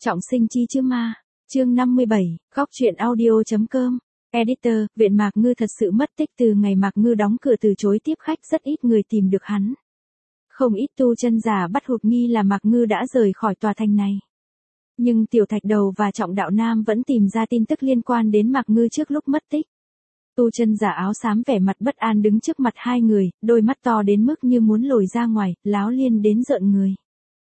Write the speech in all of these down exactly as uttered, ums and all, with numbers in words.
Trọng sinh chi chứ ma. Chương năm mươi bảy, góc truyện audio.com. Editor, Viện Mạc Ngư thật sự mất tích từ ngày Mạc Ngư đóng cửa từ chối tiếp khách, rất ít người tìm được hắn. Không ít tu chân giả bắt hụt nghi là Mạc Ngư đã rời khỏi tòa thành này. Nhưng Tiểu Thạch Đầu và Trọng Đạo Nam vẫn tìm ra tin tức liên quan đến Mạc Ngư trước lúc mất tích. Tu chân giả áo xám vẻ mặt bất an đứng trước mặt hai người, đôi mắt to đến mức như muốn lồi ra ngoài, láo liên đến rợn người.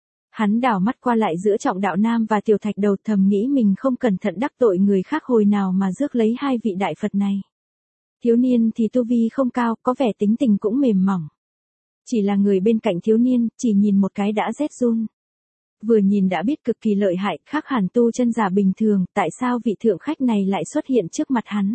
Hắn đảo mắt qua lại giữa Trọng Đạo Nam và Tiểu Thạch Đầu, thầm nghĩ mình không cẩn thận đắc tội người khác hồi nào mà rước lấy hai vị đại Phật này. Thiếu niên thì tu vi không cao, có vẻ tính tình cũng mềm mỏng. Chỉ là người bên cạnh thiếu niên, chỉ nhìn một cái đã rét run. Vừa nhìn đã biết cực kỳ lợi hại, khác hẳn tu chân giả bình thường, tại sao vị thượng khách này lại xuất hiện trước mặt hắn.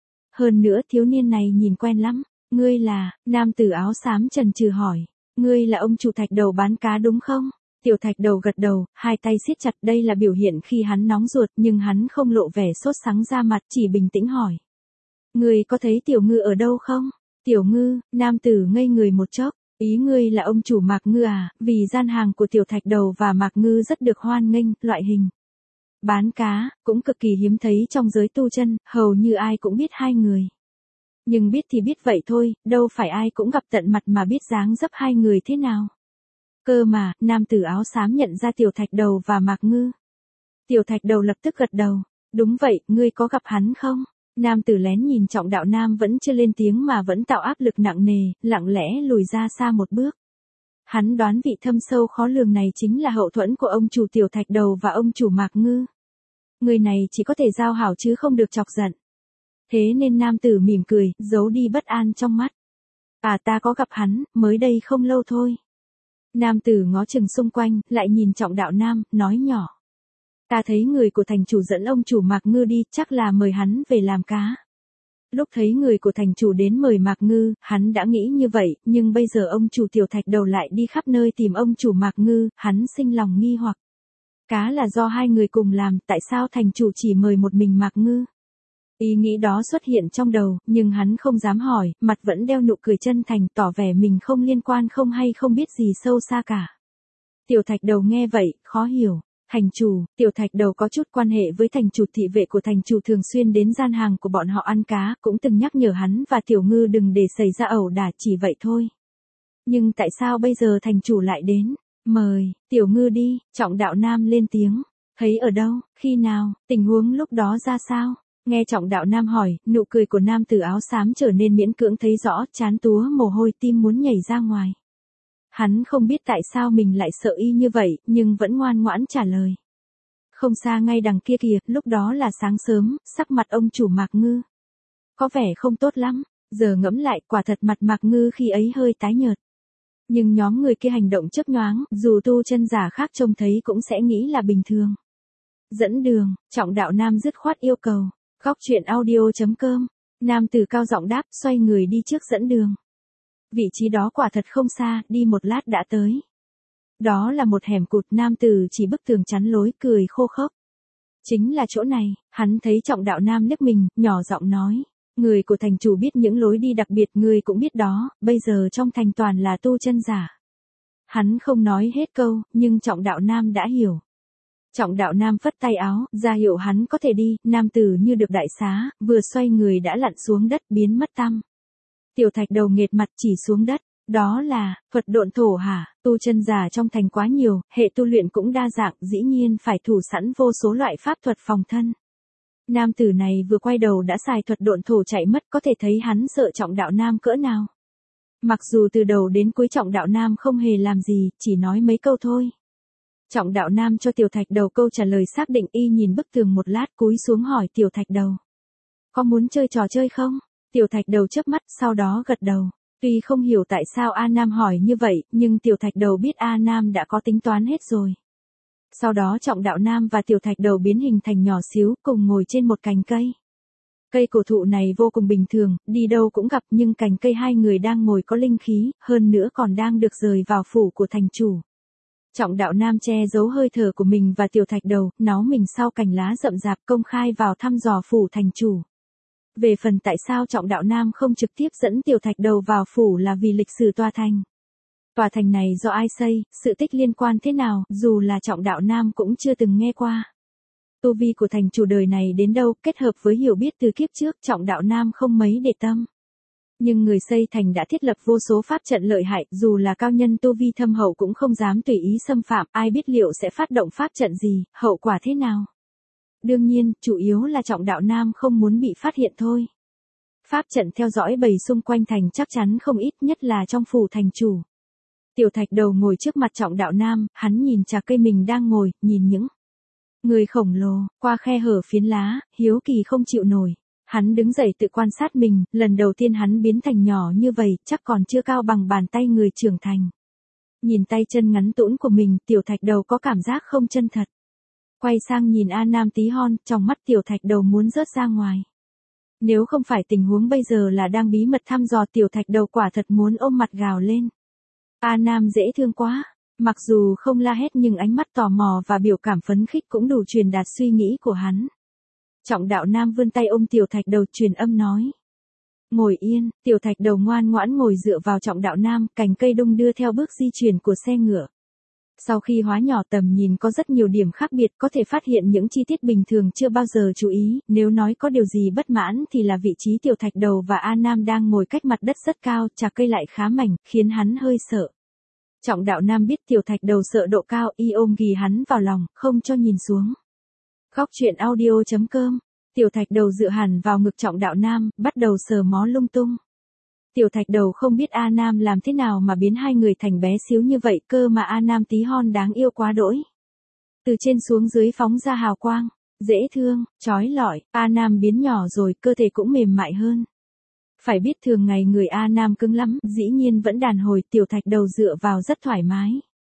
Hơn nữa thiếu niên này nhìn quen lắm. Ngươi là, nam tử áo xám chần chừ hỏi. Ngươi là ông chủ Thạch Đầu bán cá đúng không? Tiểu Thạch Đầu gật đầu, hai tay siết chặt, đây là biểu hiện khi hắn nóng ruột, nhưng hắn không lộ vẻ sốt sắng ra mặt, chỉ bình tĩnh hỏi. Ngươi có thấy Tiểu Ngư ở đâu không? Tiểu Ngư, nam tử ngây người một chốc, ý ngươi là ông chủ Mạc Ngư à, vì gian hàng của Tiểu Thạch Đầu và Mạc Ngư rất được hoan nghênh, loại hình bán cá, cũng cực kỳ hiếm thấy trong giới tu chân, hầu như ai cũng biết hai người. Nhưng biết thì biết vậy thôi, đâu phải ai cũng gặp tận mặt mà biết dáng dấp hai người thế nào. Cơ mà, nam tử áo xám nhận ra Tiểu Thạch Đầu và Mạc Ngư. Tiểu Thạch Đầu lập tức gật đầu. Đúng vậy, ngươi có gặp hắn không? Nam tử lén nhìn Trọng Đạo Nam vẫn chưa lên tiếng mà vẫn tạo áp lực nặng nề, lặng lẽ lùi ra xa một bước. Hắn đoán vị thâm sâu khó lường này chính là hậu thuẫn của ông chủ Tiểu Thạch Đầu và ông chủ Mạc Ngư. Người này chỉ có thể giao hảo chứ không được chọc giận. Thế nên nam tử mỉm cười, giấu đi bất an trong mắt. À, ta có gặp hắn, mới đây không lâu thôi. Nam tử ngó chừng xung quanh, lại nhìn Trọng Đạo Nam, nói nhỏ. Ta thấy người của thành chủ dẫn ông chủ Mạc Ngư đi, chắc là mời hắn về làm cá. Lúc thấy người của thành chủ đến mời Mạc Ngư, hắn đã nghĩ như vậy, nhưng bây giờ ông chủ Tiểu Thạch Đầu lại đi khắp nơi tìm ông chủ Mạc Ngư, hắn sinh lòng nghi hoặc. Cá là do hai người cùng làm, tại sao thành chủ chỉ mời một mình Mạc Ngư? Ý nghĩ đó xuất hiện trong đầu, nhưng hắn không dám hỏi, mặt vẫn đeo nụ cười chân thành, tỏ vẻ mình không liên quan, không hay không biết gì sâu xa cả. Tiểu Thạch Đầu nghe vậy, khó hiểu. Thành chủ, Tiểu Thạch Đầu có chút quan hệ với thành chủ, thị vệ của thành chủ thường xuyên đến gian hàng của bọn họ ăn cá, cũng từng nhắc nhở hắn và Tiểu Ngư đừng để xảy ra ẩu đả, chỉ vậy thôi. Nhưng tại sao bây giờ thành chủ lại đến? Mời, Tiểu Ngư đi, Trọng Đạo Nam lên tiếng. Thấy ở đâu, khi nào, tình huống lúc đó ra sao? Nghe Trọng Đạo Nam hỏi, nụ cười của nam tử áo xám trở nên miễn cưỡng thấy rõ, trán túa mồ hôi, tim muốn nhảy ra ngoài. Hắn không biết tại sao mình lại sợ y như vậy, nhưng vẫn ngoan ngoãn trả lời. Không xa ngay đằng kia kìa, lúc đó là sáng sớm, sắc mặt ông chủ Mạc Ngư có vẻ không tốt lắm, giờ ngẫm lại quả thật mặt Mạc Ngư khi ấy hơi tái nhợt. Nhưng nhóm người kia hành động chớp nhoáng, dù tu chân giả khác trông thấy cũng sẽ nghĩ là bình thường. Dẫn đường, Trọng Đạo Nam dứt khoát yêu cầu. Góc truyện audio.com. Nam tử cao giọng đáp, xoay người đi trước dẫn đường. Vị trí đó quả thật không xa, đi một lát đã tới. Đó là một hẻm cụt, nam tử chỉ bức tường chắn lối, cười khô khốc. Chính là chỗ này, hắn thấy Trọng Đạo Nam liếc mình, nhỏ giọng nói. Người của thành chủ biết những lối đi đặc biệt, người cũng biết đó, bây giờ trong thành toàn là tu chân giả. Hắn không nói hết câu, nhưng Trọng Đạo Nam đã hiểu. Trọng Đạo Nam phất tay áo, ra hiệu hắn có thể đi, nam tử như được đại xá, vừa xoay người đã lặn xuống đất, biến mất tăm. Tiểu Thạch Đầu nghệt mặt chỉ xuống đất, đó là, thuật độn thổ hả? Tu chân giả trong thành quá nhiều, hệ tu luyện cũng đa dạng, dĩ nhiên phải thủ sẵn vô số loại pháp thuật phòng thân. Nam tử này vừa quay đầu đã xài thuật độn thổ chạy mất, có thể thấy hắn sợ Trọng Đạo Nam cỡ nào. Mặc dù từ đầu đến cuối Trọng Đạo Nam không hề làm gì, chỉ nói mấy câu thôi. Trọng Đạo Nam cho Tiểu Thạch Đầu câu trả lời xác định, y nhìn bức tường một lát cúi xuống hỏi Tiểu Thạch Đầu. Có muốn chơi trò chơi không? Tiểu Thạch Đầu chớp mắt, sau đó gật đầu. Tuy không hiểu tại sao A Nam hỏi như vậy, nhưng Tiểu Thạch Đầu biết A Nam đã có tính toán hết rồi. Sau đó Trọng Đạo Nam và Tiểu Thạch Đầu biến hình thành nhỏ xíu, cùng ngồi trên một cành cây. Cây cổ thụ này vô cùng bình thường, đi đâu cũng gặp, nhưng cành cây hai người đang ngồi có linh khí, hơn nữa còn đang được rời vào phủ của thành chủ. Trọng Đạo Nam che giấu hơi thở của mình và Tiểu Thạch Đầu, náu mình sau cành lá rậm rạp, công khai vào thăm dò phủ thành chủ. Về phần tại sao Trọng Đạo Nam không trực tiếp dẫn Tiểu Thạch Đầu vào phủ là vì lịch sử tòa thành. Tòa thành này do ai xây, sự tích liên quan thế nào, dù là Trọng Đạo Nam cũng chưa từng nghe qua. Tu vi của thành chủ đời này đến đâu, kết hợp với hiểu biết từ kiếp trước, Trọng Đạo Nam không mấy để tâm. Nhưng người xây thành đã thiết lập vô số pháp trận lợi hại, dù là cao nhân tu vi thâm hậu cũng không dám tùy ý xâm phạm, ai biết liệu sẽ phát động pháp trận gì, hậu quả thế nào. Đương nhiên, chủ yếu là Trọng Đạo Nam không muốn bị phát hiện thôi. Pháp trận theo dõi bầy xung quanh thành chắc chắn không ít, nhất là trong phủ thành chủ. Tiểu Thạch Đầu ngồi trước mặt Trọng Đạo Nam, hắn nhìn trà cây mình đang ngồi, nhìn những người khổng lồ, qua khe hở phiến lá, hiếu kỳ không chịu nổi. Hắn đứng dậy tự quan sát mình, lần đầu tiên hắn biến thành nhỏ như vậy, chắc còn chưa cao bằng bàn tay người trưởng thành. Nhìn tay chân ngắn tũn của mình, Tiểu Thạch Đầu có cảm giác không chân thật. Quay sang nhìn A Nam tí hon, trong mắt Tiểu Thạch Đầu muốn rớt ra ngoài. Nếu không phải tình huống bây giờ là đang bí mật thăm dò, Tiểu Thạch Đầu quả thật muốn ôm mặt gào lên. A Nam dễ thương quá, mặc dù không la hét nhưng ánh mắt tò mò và biểu cảm phấn khích cũng đủ truyền đạt suy nghĩ của hắn. Trọng Đạo Nam vươn tay ôm Tiểu Thạch Đầu truyền âm nói. Ngồi yên, Tiểu Thạch Đầu ngoan ngoãn ngồi dựa vào Trọng Đạo Nam, cành cây đung đưa theo bước di chuyển của xe ngựa. Sau khi hóa nhỏ tầm nhìn có rất nhiều điểm khác biệt, có thể phát hiện những chi tiết bình thường chưa bao giờ chú ý, nếu nói có điều gì bất mãn thì là vị trí Tiểu Thạch Đầu và A Nam đang ngồi cách mặt đất rất cao, chà cây lại khá mảnh, khiến hắn hơi sợ. Trọng Đạo Nam biết Tiểu Thạch Đầu sợ độ cao, y ôm ghì hắn vào lòng, không cho nhìn xuống. Góc truyện audio chấm com. Tiểu Thạch Đầu dựa hẳn vào ngực Trọng Đạo Nam, bắt đầu sờ mó lung tung. Tiểu Thạch Đầu không biết A Nam làm thế nào mà biến hai người thành bé xíu như vậy, cơ mà A Nam tí hon đáng yêu quá đỗi. Từ trên xuống dưới phóng ra hào quang, dễ thương, chói lọi, A Nam biến nhỏ rồi, cơ thể cũng mềm mại hơn. Phải biết thường ngày người A Nam cứng lắm, dĩ nhiên vẫn đàn hồi, Tiểu Thạch Đầu dựa vào rất thoải mái.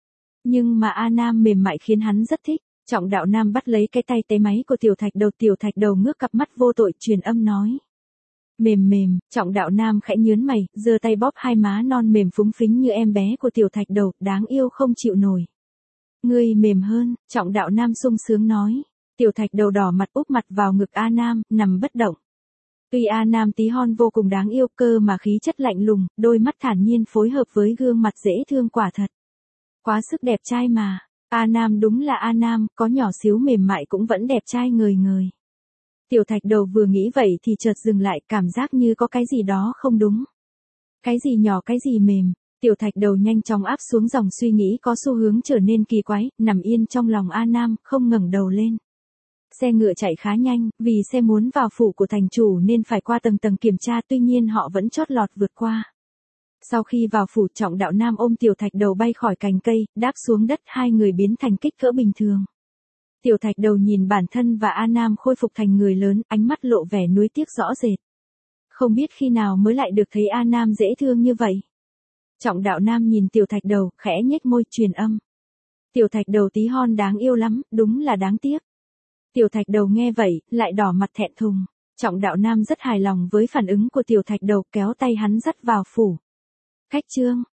Nhưng mà A Nam mềm mại khiến hắn rất thích. Trọng Đạo Nam bắt lấy cái tay tế máy của Tiểu Thạch Đầu, Tiểu Thạch Đầu ngước cặp mắt vô tội truyền âm nói. Mềm mềm, Trọng Đạo Nam khẽ nhớn mày, giơ tay bóp hai má non mềm phúng phính như em bé của Tiểu Thạch Đầu, đáng yêu không chịu nổi. Ngươi mềm hơn, Trọng Đạo Nam sung sướng nói. Tiểu Thạch Đầu đỏ mặt úp mặt vào ngực A Nam, nằm bất động. Tuy A Nam tí hon vô cùng đáng yêu, cơ mà khí chất lạnh lùng, đôi mắt thản nhiên phối hợp với gương mặt dễ thương quả thật. Quá sức đẹp trai mà. A Nam đúng là A Nam, có nhỏ xíu mềm mại cũng vẫn đẹp trai ngời ngời. Tiểu Thạch Đầu vừa nghĩ vậy thì chợt dừng lại, cảm giác như có cái gì đó không đúng. Cái gì nhỏ cái gì mềm, Tiểu Thạch Đầu nhanh chóng áp xuống dòng suy nghĩ có xu hướng trở nên kỳ quái, nằm yên trong lòng A Nam, không ngẩng đầu lên. Xe ngựa chạy khá nhanh, vì xe muốn vào phủ của thành chủ nên phải qua tầng tầng kiểm tra, tuy nhiên họ vẫn chót lọt vượt qua. Sau khi vào phủ, Trọng Đạo Nam ôm Tiểu Thạch Đầu bay khỏi cành cây, đáp xuống đất, hai người biến thành kích cỡ bình thường. Tiểu Thạch Đầu nhìn bản thân và A Nam khôi phục thành người lớn, ánh mắt lộ vẻ nuối tiếc rõ rệt. Không biết khi nào mới lại được thấy A Nam dễ thương như vậy. Trọng Đạo Nam nhìn Tiểu Thạch Đầu, khẽ nhếch môi truyền âm. Tiểu Thạch Đầu tí hon đáng yêu lắm, đúng là đáng tiếc. Tiểu Thạch Đầu nghe vậy, lại đỏ mặt thẹn thùng. Trọng Đạo Nam rất hài lòng với phản ứng của Tiểu Thạch Đầu, kéo tay hắn dắt vào phủ. Cách chương